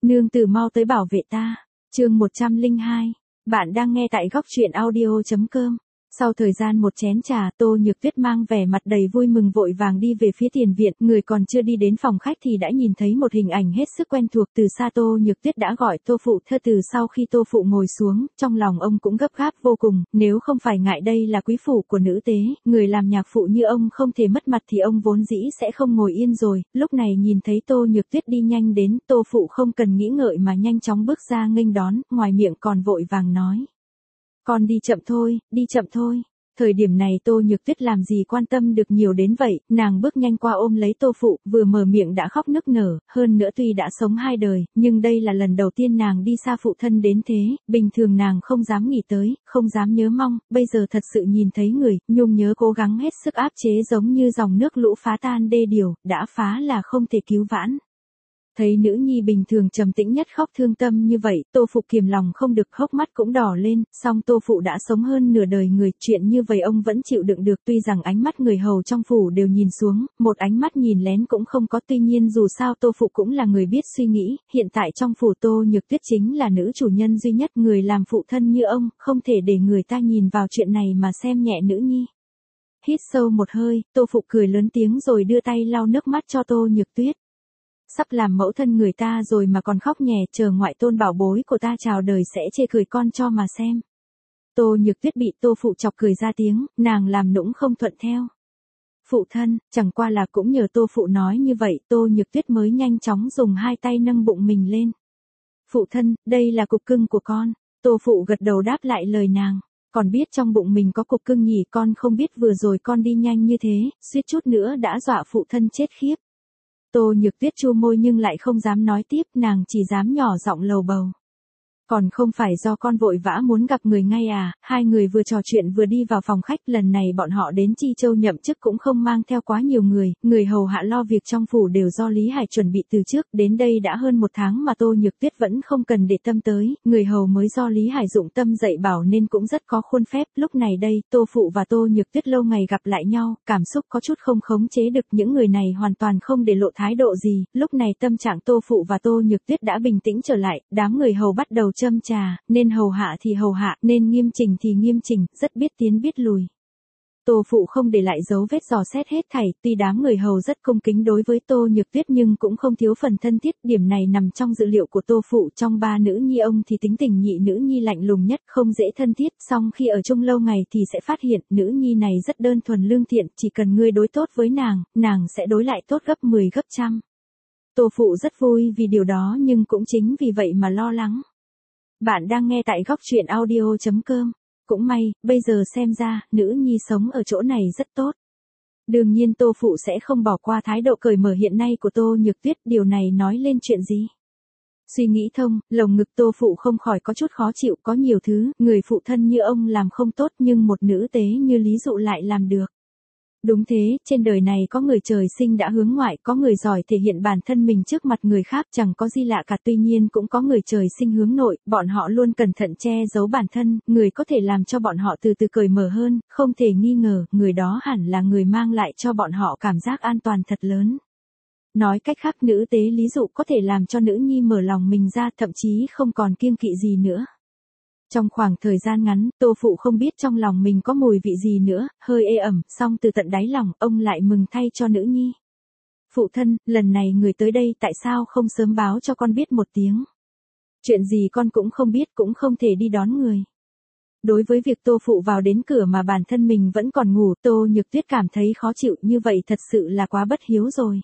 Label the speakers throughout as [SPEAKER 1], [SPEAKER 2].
[SPEAKER 1] Nương tử mau tới bảo vệ ta. Chương 102. Bạn đang nghe tại góc truyện audio.com. Sau thời gian một chén trà, Tô Nhược Tuyết mang vẻ mặt đầy vui mừng vội vàng đi về phía tiền viện, người còn chưa đi đến phòng khách thì đã nhìn thấy một hình ảnh hết sức quen thuộc. Từ xa Tô Nhược Tuyết đã gọi Tô Phụ thơ. Từ sau khi Tô Phụ ngồi xuống, trong lòng ông cũng gấp gáp vô cùng, nếu không phải ngại đây là quý phủ của nữ tế, người làm nhạc phụ như ông không thể mất mặt thì ông vốn dĩ sẽ không ngồi yên rồi. Lúc này nhìn thấy Tô Nhược Tuyết đi nhanh đến, Tô Phụ không cần nghĩ ngợi mà nhanh chóng bước ra nghênh đón, ngoài miệng còn vội vàng nói: "Con đi chậm thôi, đi chậm thôi." Thời điểm này Tô Nhược Tuyết làm gì quan tâm được nhiều đến vậy, nàng bước nhanh qua ôm lấy Tô Phụ, vừa mở miệng đã khóc nức nở, hơn nữa tuy đã sống 2 đời, nhưng đây là lần đầu tiên nàng đi xa phụ thân đến thế, bình thường nàng không dám nghĩ tới, không dám nhớ mong, bây giờ thật sự nhìn thấy người, nhung nhớ cố gắng hết sức áp chế giống như dòng nước lũ phá tan đê điều, đã phá là không thể cứu vãn. Thấy nữ nhi bình thường trầm tĩnh nhất khóc thương tâm như vậy, Tô Phụ kiềm lòng không được, hốc mắt cũng đỏ lên, song Tô Phụ đã sống hơn nửa đời người, chuyện như vậy ông vẫn chịu đựng được, tuy rằng ánh mắt người hầu trong phủ đều nhìn xuống, một ánh mắt nhìn lén cũng không có, tuy nhiên dù sao Tô Phụ cũng là người biết suy nghĩ, hiện tại trong phủ Tô Nhược Tuyết chính là nữ chủ nhân duy nhất, người làm phụ thân như ông, không thể để người ta nhìn vào chuyện này mà xem nhẹ nữ nhi. Hít sâu một hơi, Tô Phụ cười lớn tiếng rồi đưa tay lau nước mắt cho Tô Nhược Tuyết. Sắp làm mẫu thân người ta rồi mà còn khóc nhè, chờ ngoại tôn bảo bối của ta chào đời sẽ chê cười con cho mà xem. Tô Nhược Tuyết bị Tô Phụ chọc cười ra tiếng, nàng làm nũng không thuận theo. Phụ thân, chẳng qua là cũng nhờ Tô Phụ nói như vậy, Tô Nhược Tuyết mới nhanh chóng dùng 2 tay nâng bụng mình lên. Phụ thân, đây là cục cưng của con. Tô Phụ gật đầu đáp lại lời nàng. Còn biết trong bụng mình có cục cưng nhỉ, con không biết vừa rồi con đi nhanh như thế, suýt chút nữa đã dọa phụ thân chết khiếp. Tô Nhược Tuyết chu môi nhưng lại không dám nói tiếp, nàng chỉ dám nhỏ giọng lầu bầu. Còn không phải do con vội vã muốn gặp người ngay à? Hai người vừa trò chuyện vừa đi vào phòng khách, lần này bọn họ đến Chi Châu nhậm chức cũng không mang theo quá nhiều người hầu hạ lo việc trong phủ đều do Lý Hải chuẩn bị từ trước, đến đây đã hơn 1 tháng mà Tô Nhược Tuyết vẫn không cần để tâm tới, người hầu mới do Lý Hải dụng tâm dạy bảo nên cũng rất có khuôn phép. Lúc này đây, Tô Phụ và Tô Nhược Tuyết lâu ngày gặp lại nhau, cảm xúc có chút không khống chế được, những người này hoàn toàn không để lộ thái độ gì, lúc này tâm trạng Tô Phụ và Tô Nhược Tuyết đã bình tĩnh trở lại, đám người hầu bắt đầu châm trà, nên hầu hạ thì hầu hạ, nên nghiêm chỉnh thì nghiêm chỉnh, rất biết tiến biết lùi. Tô Phụ không để lại dấu vết dò xét hết thảy, tuy đám người hầu rất cung kính đối với Tô Nhược Tuyết nhưng cũng không thiếu phần thân thiết, điểm này nằm trong dự liệu của Tô Phụ. Trong 3 nữ nhi ông thì tính tình nhị nữ nhi lạnh lùng nhất, không dễ thân thiết, song khi ở chung lâu ngày thì sẽ phát hiện, nữ nhi này rất đơn thuần lương thiện, chỉ cần ngươi đối tốt với nàng sẽ đối lại tốt gấp 10 gấp trăm. Tô Phụ rất vui vì điều đó nhưng cũng chính vì vậy mà lo lắng. Bạn đang nghe tại góc truyện audio.com. Cũng may, bây giờ xem ra, nữ nhi sống ở chỗ này rất tốt. Đương nhiên Tô Phụ sẽ không bỏ qua thái độ cởi mở hiện nay của Tô Nhược Tuyết, điều này nói lên chuyện gì? Suy nghĩ thông, lồng ngực Tô Phụ không khỏi có chút khó chịu, có nhiều thứ, người phụ thân như ông làm không tốt nhưng một nữ tế như Lý Dụ lại làm được. Đúng thế, trên đời này có người trời sinh đã hướng ngoại, có người giỏi thể hiện bản thân mình trước mặt người khác, chẳng có gì lạ cả, tuy nhiên cũng có người trời sinh hướng nội, bọn họ luôn cẩn thận che giấu bản thân, người có thể làm cho bọn họ từ từ cởi mở hơn, không thể nghi ngờ, người đó hẳn là người mang lại cho bọn họ cảm giác an toàn thật lớn. Nói cách khác, nữ tế Lý Dụ có thể làm cho nữ nhi mở lòng mình ra, thậm chí không còn kiêng kỵ gì nữa. Trong khoảng thời gian ngắn, Tô Phụ không biết trong lòng mình có mùi vị gì nữa, hơi ê ẩm, song từ tận đáy lòng, ông lại mừng thay cho nữ nhi. Phụ thân, lần này người tới đây tại sao không sớm báo cho con biết một tiếng? Chuyện gì con cũng không biết, cũng không thể đi đón người. Đối với việc Tô Phụ vào đến cửa mà bản thân mình vẫn còn ngủ, Tô Nhược Tuyết cảm thấy khó chịu, như vậy thật sự là quá bất hiếu rồi.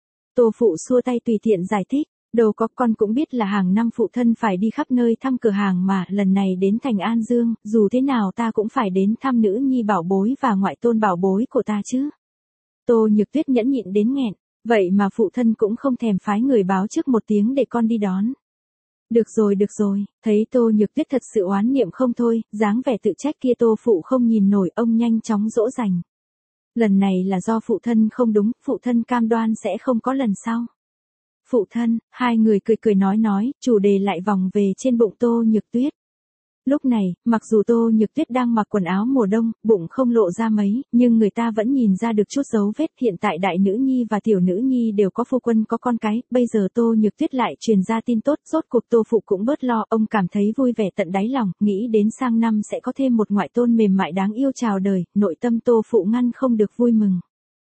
[SPEAKER 1] Tô Phụ xua tay tùy tiện giải thích. Đâu có, con cũng biết là hàng năm phụ thân phải đi khắp nơi thăm cửa hàng mà, lần này đến thành An Dương, dù thế nào ta cũng phải đến thăm nữ nhi bảo bối và ngoại tôn bảo bối của ta chứ. Tô Nhược Tuyết nhẫn nhịn đến nghẹn, vậy mà phụ thân cũng không thèm phái người báo trước một tiếng để con đi đón. Được rồi, thấy Tô Nhược Tuyết thật sự oán niệm không thôi, dáng vẻ tự trách kia Tô Phụ không nhìn nổi, ông nhanh chóng dỗ dành. Lần này là do phụ thân không đúng, phụ thân cam đoan sẽ không có lần sau. Phụ thân, hai người cười nói, chủ đề lại vòng về trên bụng Tô Nhược Tuyết. Lúc này, mặc dù Tô Nhược Tuyết đang mặc quần áo mùa đông, bụng không lộ ra mấy, nhưng người ta vẫn nhìn ra được chút dấu vết. Hiện tại đại nữ nhi và tiểu nữ nhi đều có phu quân có con cái, bây giờ Tô Nhược Tuyết lại truyền ra tin tốt, rốt cuộc Tô phụ cũng bớt lo, ông cảm thấy vui vẻ tận đáy lòng, nghĩ đến sang năm sẽ có thêm một ngoại tôn mềm mại đáng yêu chào đời, nội tâm Tô phụ ngăn không được vui mừng.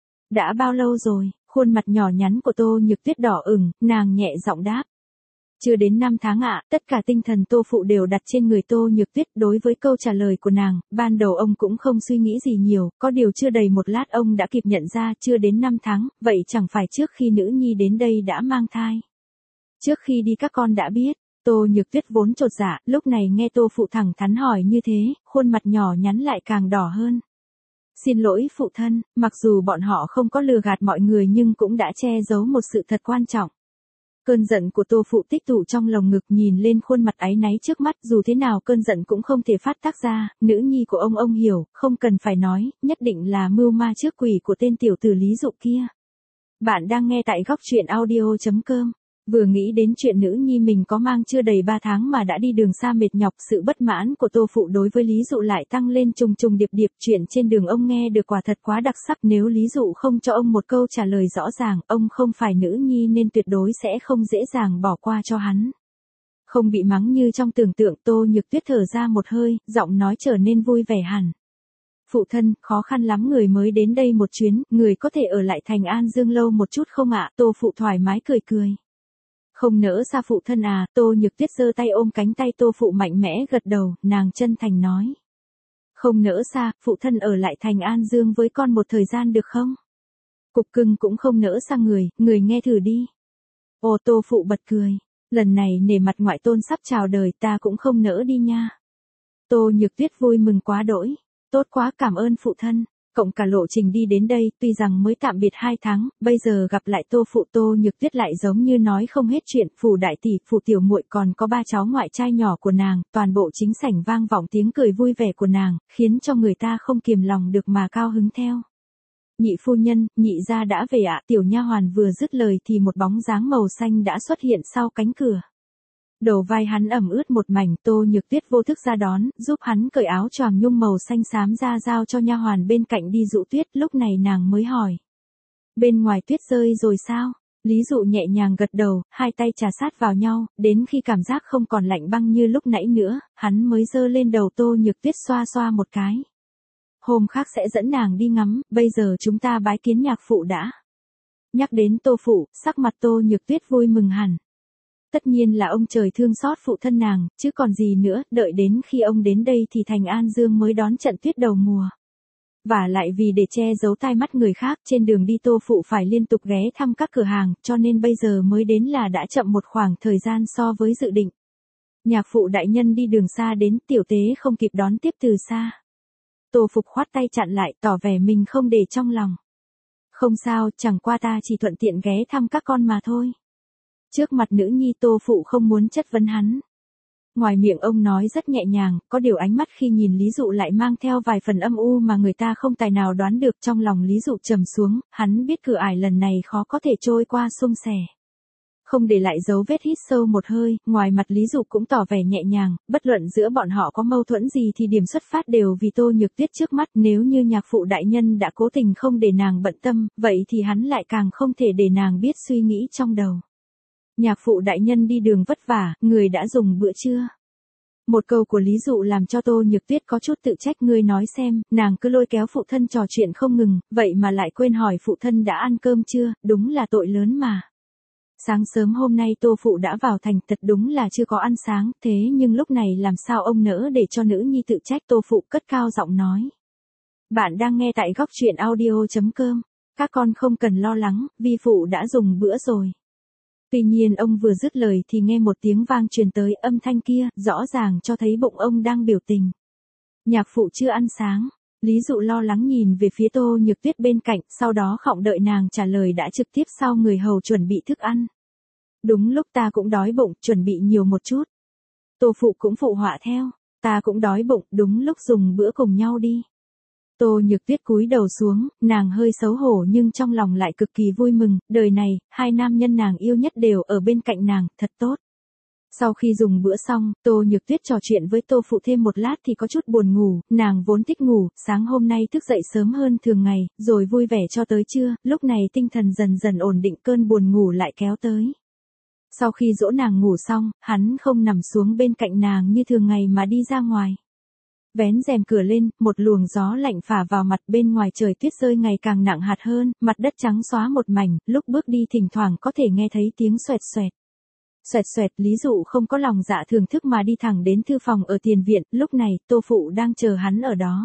[SPEAKER 1] Đã bao lâu rồi? Khuôn mặt nhỏ nhắn của Tô Nhược Tuyết đỏ ửng, nàng nhẹ giọng đáp. Chưa đến 5 tháng ạ, tất cả tinh thần Tô phụ đều đặt trên người Tô Nhược Tuyết. Đối với câu trả lời của nàng, ban đầu ông cũng không suy nghĩ gì nhiều, có điều chưa đầy một lát ông đã kịp nhận ra chưa đến 5 tháng, vậy chẳng phải trước khi nữ nhi đến đây đã mang thai. Trước khi đi các con đã biết. Tô Nhược Tuyết vốn chột dạ, lúc này nghe Tô phụ thẳng thắn hỏi như thế, khuôn mặt nhỏ nhắn lại càng đỏ hơn. Xin lỗi phụ thân, mặc dù bọn họ không có lừa gạt mọi người nhưng cũng đã che giấu một sự thật quan trọng. Cơn giận của Tô phụ tích tụ trong lồng ngực, nhìn lên khuôn mặt áy náy trước mắt, dù thế nào cơn giận cũng không thể phát tác ra, nữ nhi của ông hiểu, không cần phải nói, nhất định là mưu ma trước quỷ của tên tiểu tử Lý Dụ kia. Bạn đang nghe tại góc truyện audio.com. Vừa nghĩ đến chuyện nữ nhi mình có mang chưa đầy 3 tháng mà đã đi đường xa mệt nhọc, sự bất mãn của Tô phụ đối với Lý Dụ lại tăng lên trùng trùng điệp điệp. Chuyện trên đường ông nghe được quả thật quá đặc sắc, nếu Lý Dụ không cho ông một câu trả lời rõ ràng, ông không phải nữ nhi nên tuyệt đối sẽ không dễ dàng bỏ qua cho hắn. Không bị mắng như trong tưởng tượng, Tô Nhược Tuyết thở ra một hơi, giọng nói trở nên vui vẻ hẳn. Phụ thân, khó khăn lắm người mới đến đây một chuyến, người có thể ở lại thành An Dương lâu một chút không ạ? Tô phụ thoải mái cười cười. Không nỡ xa phụ thân à? Tô Nhược Tuyết giơ tay ôm cánh tay Tô phụ mạnh mẽ gật đầu, nàng chân thành nói. Không nỡ xa, phụ thân ở lại thành An Dương với con một thời gian được không? Cục cưng cũng không nỡ xa người nghe thử đi. Ồ, Tô phụ bật cười. Lần này nể mặt ngoại tôn sắp chào đời, ta cũng không nỡ đi nha. Tô Nhược Tuyết vui mừng quá đỗi. Tốt quá, cảm ơn phụ thân. Cộng cả lộ trình đi đến đây, tuy rằng mới tạm biệt 2 tháng, bây giờ gặp lại Tô phụ, Tô Nhược Tuyết lại giống như nói không hết chuyện. Phủ đại tỷ, phủ tiểu muội, còn có 3 cháu ngoại trai nhỏ của nàng, toàn bộ chính sảnh vang vọng tiếng cười vui vẻ của nàng, khiến cho người ta không kiềm lòng được mà cao hứng theo. Nhị phu nhân, nhị gia đã về ạ. Tiểu nha hoàn vừa dứt lời thì một bóng dáng màu xanh đã xuất hiện sau cánh cửa. Đầu vai hắn ẩm ướt một mảnh, Tô Nhược Tuyết vô thức ra đón, giúp hắn cởi áo choàng nhung màu xanh xám ra giao cho nha hoàn bên cạnh đi dụ tuyết. Lúc này nàng mới hỏi. Bên ngoài tuyết rơi rồi sao? Lý Dụ nhẹ nhàng gật đầu, hai tay chà sát vào nhau, đến khi cảm giác không còn lạnh băng như lúc nãy nữa, hắn mới giơ lên đầu Tô Nhược Tuyết xoa xoa một cái. Hôm khác sẽ dẫn nàng đi ngắm, bây giờ chúng ta bái kiến nhạc phụ đã. Nhắc đến Tô phụ, sắc mặt Tô Nhược Tuyết vui mừng hẳn. Tất nhiên là ông trời thương xót phụ thân nàng, chứ còn gì nữa, đợi đến khi ông đến đây thì thành An Dương mới đón trận tuyết đầu mùa. Và lại vì để che giấu tai mắt người khác, trên đường đi Tô phụ phải liên tục ghé thăm các cửa hàng, cho nên bây giờ mới đến là đã chậm một khoảng thời gian so với dự định. Nhạc phụ đại nhân đi đường xa đến, tiểu tế không kịp đón tiếp từ xa. Tô Phục khoát tay chặn lại, tỏ vẻ mình không để trong lòng. Không sao, chẳng qua ta chỉ thuận tiện ghé thăm các con mà thôi. Trước mặt nữ nhi Tô phụ không muốn chất vấn hắn. Ngoài miệng ông nói rất nhẹ nhàng, có điều ánh mắt khi nhìn Lý Dụ lại mang theo vài phần âm u mà người ta không tài nào đoán được. Trong lòng Lý Dụ trầm xuống, hắn biết cửa ải lần này khó có thể trôi qua suôn sẻ. Không để lại dấu vết, hít sâu một hơi, ngoài mặt Lý Dụ cũng tỏ vẻ nhẹ nhàng, bất luận giữa bọn họ có mâu thuẫn gì thì điểm xuất phát đều vì Tô Nhược Tuyết trước mắt. Nếu như nhạc phụ đại nhân đã cố tình không để nàng bận tâm, vậy thì hắn lại càng không thể để nàng biết suy nghĩ trong đầu. Nhạc phụ đại nhân đi đường vất vả, người đã dùng bữa chưa? Một câu của Lý Dụ làm cho Tô Nhược Tuyết có chút tự trách. Ngươi nói xem, nàng cứ lôi kéo phụ thân trò chuyện không ngừng, vậy mà lại quên hỏi phụ thân đã ăn cơm chưa, đúng là tội lớn mà. Sáng sớm hôm nay Tô phụ đã vào thành, thật đúng là chưa có ăn sáng, thế nhưng lúc này làm sao ông nỡ để cho nữ nhi tự trách? Tô phụ cất cao giọng nói. Bạn đang nghe tại góc truyện audio.com. Các con không cần lo lắng, vi phụ đã dùng bữa rồi. Tuy nhiên ông vừa dứt lời thì nghe một tiếng vang truyền tới, âm thanh kia, rõ ràng cho thấy bụng ông đang biểu tình. Nhạc phụ chưa ăn sáng. Lý Dụ lo lắng nhìn về phía Tô Nhược Tuyết bên cạnh, sau đó khọng đợi nàng trả lời đã trực tiếp sau người hầu chuẩn bị thức ăn. Đúng lúc ta cũng đói bụng, chuẩn bị nhiều một chút. Tô phụ cũng phụ họa theo, ta cũng đói bụng, đúng lúc dùng bữa cùng nhau đi. Tô Nhược Tuyết cúi đầu xuống, nàng hơi xấu hổ nhưng trong lòng lại cực kỳ vui mừng, đời này, hai nam nhân nàng yêu nhất đều ở bên cạnh nàng, thật tốt. Sau khi dùng bữa xong, Tô Nhược Tuyết trò chuyện với Tô Phụ thêm một lát thì có chút buồn ngủ, nàng vốn thích ngủ, sáng hôm nay thức dậy sớm hơn thường ngày, rồi vui vẻ cho tới trưa, lúc này tinh thần dần dần ổn định cơn buồn ngủ lại kéo tới. Sau khi dỗ nàng ngủ xong, hắn không nằm xuống bên cạnh nàng như thường ngày mà đi ra ngoài. Vén rèm cửa lên, một luồng gió lạnh phả vào mặt, bên ngoài trời tuyết rơi ngày càng nặng hạt hơn, mặt đất trắng xóa một mảnh, lúc bước đi thỉnh thoảng có thể nghe thấy tiếng xoẹt xoẹt. Xoẹt xoẹt, Lý Dụ không có lòng dạ thưởng thức mà đi thẳng đến thư phòng ở tiền viện, lúc này, Tô Phụ đang chờ hắn ở đó.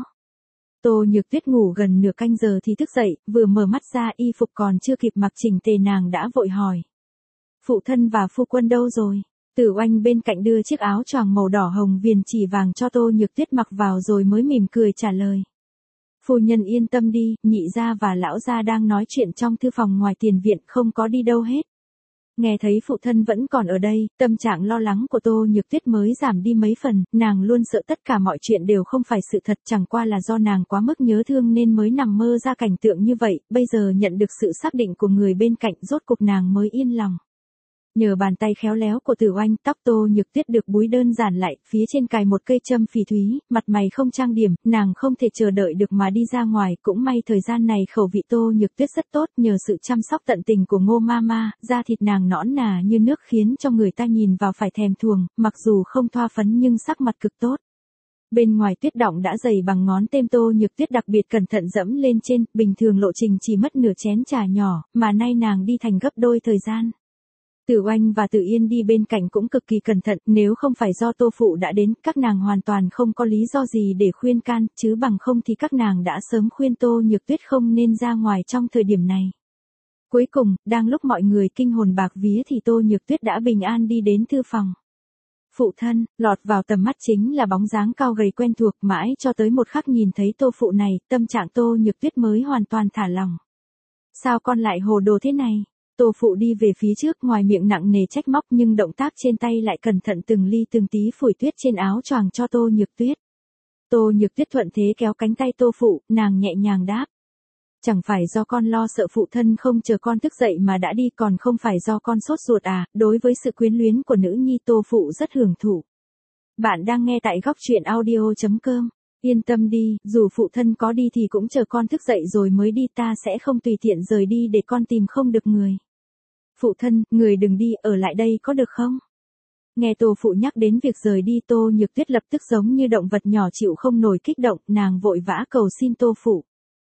[SPEAKER 1] Tô Nhược Tuyết ngủ gần nửa canh giờ thì thức dậy, vừa mở mắt ra y phục còn chưa kịp mặc chỉnh tề nàng đã vội hỏi. Phụ thân và phu quân đâu rồi? Tử Oanh bên cạnh đưa chiếc áo choàng màu đỏ hồng viền chỉ vàng cho Tô Nhược Tuyết mặc vào rồi mới mỉm cười trả lời. Phu nhân yên tâm đi, nhị gia và lão gia đang nói chuyện trong thư phòng ngoài tiền viện, không có đi đâu hết. Nghe thấy phụ thân vẫn còn ở đây, tâm trạng lo lắng của Tô Nhược Tuyết mới giảm đi mấy phần, nàng luôn sợ tất cả mọi chuyện đều không phải sự thật, chẳng qua là do nàng quá mức nhớ thương nên mới nằm mơ ra cảnh tượng như vậy, bây giờ nhận được sự xác định của người bên cạnh rốt cục nàng mới yên lòng. Nhờ bàn tay khéo léo của Tử Oanh, tóc Tô Nhược Tuyết được búi đơn giản lại, phía trên cài một cây châm phỉ thúy, mặt mày không trang điểm, nàng không thể chờ đợi được mà đi ra ngoài, cũng may thời gian này khẩu vị Tô Nhược Tuyết rất tốt, nhờ sự chăm sóc tận tình của Ngô Mama, da thịt nàng nõn nà như nước khiến cho người ta nhìn vào phải thèm thuồng, mặc dù không thoa phấn nhưng sắc mặt cực tốt. Bên ngoài tuyết đọng đã dày bằng ngón tên, Tô Nhược Tuyết đặc biệt cẩn thận dẫm lên trên, bình thường lộ trình chỉ mất nửa chén trà nhỏ, mà nay nàng đi thành gấp đôi thời gian. Tử Oanh và Tử Yên đi bên cạnh cũng cực kỳ cẩn thận, nếu không phải do Tô Phụ đã đến, các nàng hoàn toàn không có lý do gì để khuyên can, chứ bằng không thì các nàng đã sớm khuyên Tô Nhược Tuyết không nên ra ngoài trong thời điểm này. Cuối cùng, đang lúc mọi người kinh hồn bạc vía thì Tô Nhược Tuyết đã bình an đi đến thư phòng. Phụ thân, lọt vào tầm mắt chính là bóng dáng cao gầy quen thuộc, mãi cho tới một khắc nhìn thấy Tô Phụ này, tâm trạng Tô Nhược Tuyết mới hoàn toàn thả lỏng. Sao con lại hồ đồ thế này? Tô Phụ đi về phía trước, ngoài miệng nặng nề trách móc nhưng động tác trên tay lại cẩn thận từng ly từng tí phủi tuyết trên áo choàng cho Tô Nhược Tuyết. Tô Nhược Tuyết thuận thế kéo cánh tay Tô Phụ, nàng nhẹ nhàng đáp. Chẳng phải do con lo sợ phụ thân không chờ con thức dậy mà đã đi, còn không phải do con sốt ruột à? Đối với sự quyến luyến của nữ nhi, Tô Phụ rất hưởng thụ. Bạn đang nghe tại góc truyện audio.com. Yên tâm đi, dù phụ thân có đi thì cũng chờ con thức dậy rồi mới đi, ta sẽ không tùy tiện rời đi để con tìm không được người. Phụ thân, người đừng đi, ở lại đây có được không? Nghe Tô Phụ nhắc đến việc rời đi, Tô Nhược Tuyết lập tức giống như động vật nhỏ chịu không nổi kích động, nàng vội vã cầu xin Tô Phụ.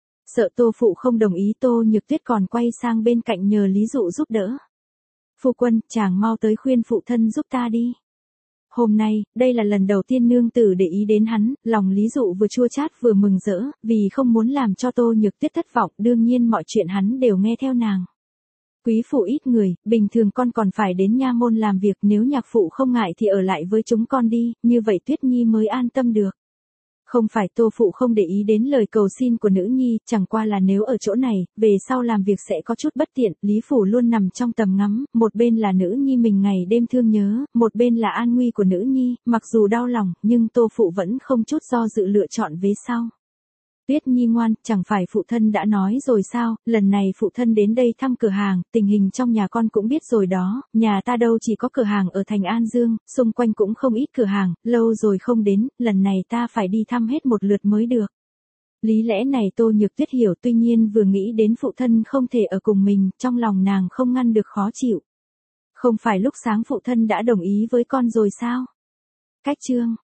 [SPEAKER 1] Sợ Tô Phụ không đồng ý, Tô Nhược Tuyết còn quay sang bên cạnh nhờ Lý Dụ giúp đỡ. Phu quân, chàng mau tới khuyên phụ thân giúp ta đi. Hôm nay, đây là lần đầu tiên nương tử để ý đến hắn, lòng Lý Dụ vừa chua chát vừa mừng rỡ, vì không muốn làm cho Tô Nhược Tuyết thất vọng, đương nhiên mọi chuyện hắn đều nghe theo nàng. Quý phụ ít người, bình thường con còn phải đến nha môn làm việc, nếu nhạc phụ không ngại thì ở lại với chúng con đi, như vậy Tuyết Nhi mới an tâm được. Không phải Tô Phụ không để ý đến lời cầu xin của nữ nhi, chẳng qua là nếu ở chỗ này, về sau làm việc sẽ có chút bất tiện, Lý Phủ luôn nằm trong tầm ngắm, một bên là nữ nhi mình ngày đêm thương nhớ, một bên là an nguy của nữ nhi, mặc dù đau lòng, nhưng Tô Phụ vẫn không chút do dự lựa chọn vế sau. Tuyết Nhi ngoan, chẳng phải phụ thân đã nói rồi sao, lần này phụ thân đến đây thăm cửa hàng, tình hình trong nhà con cũng biết rồi đó, nhà ta đâu chỉ có cửa hàng ở thành An Dương, xung quanh cũng không ít cửa hàng, lâu rồi không đến, lần này ta phải đi thăm hết một lượt mới được. Lý lẽ này Tô Nhược Tuyết hiểu, tuy nhiên vừa nghĩ đến phụ thân không thể ở cùng mình, trong lòng nàng không ngăn được khó chịu. Không phải lúc sáng phụ thân đã đồng ý với con rồi sao? Cách chương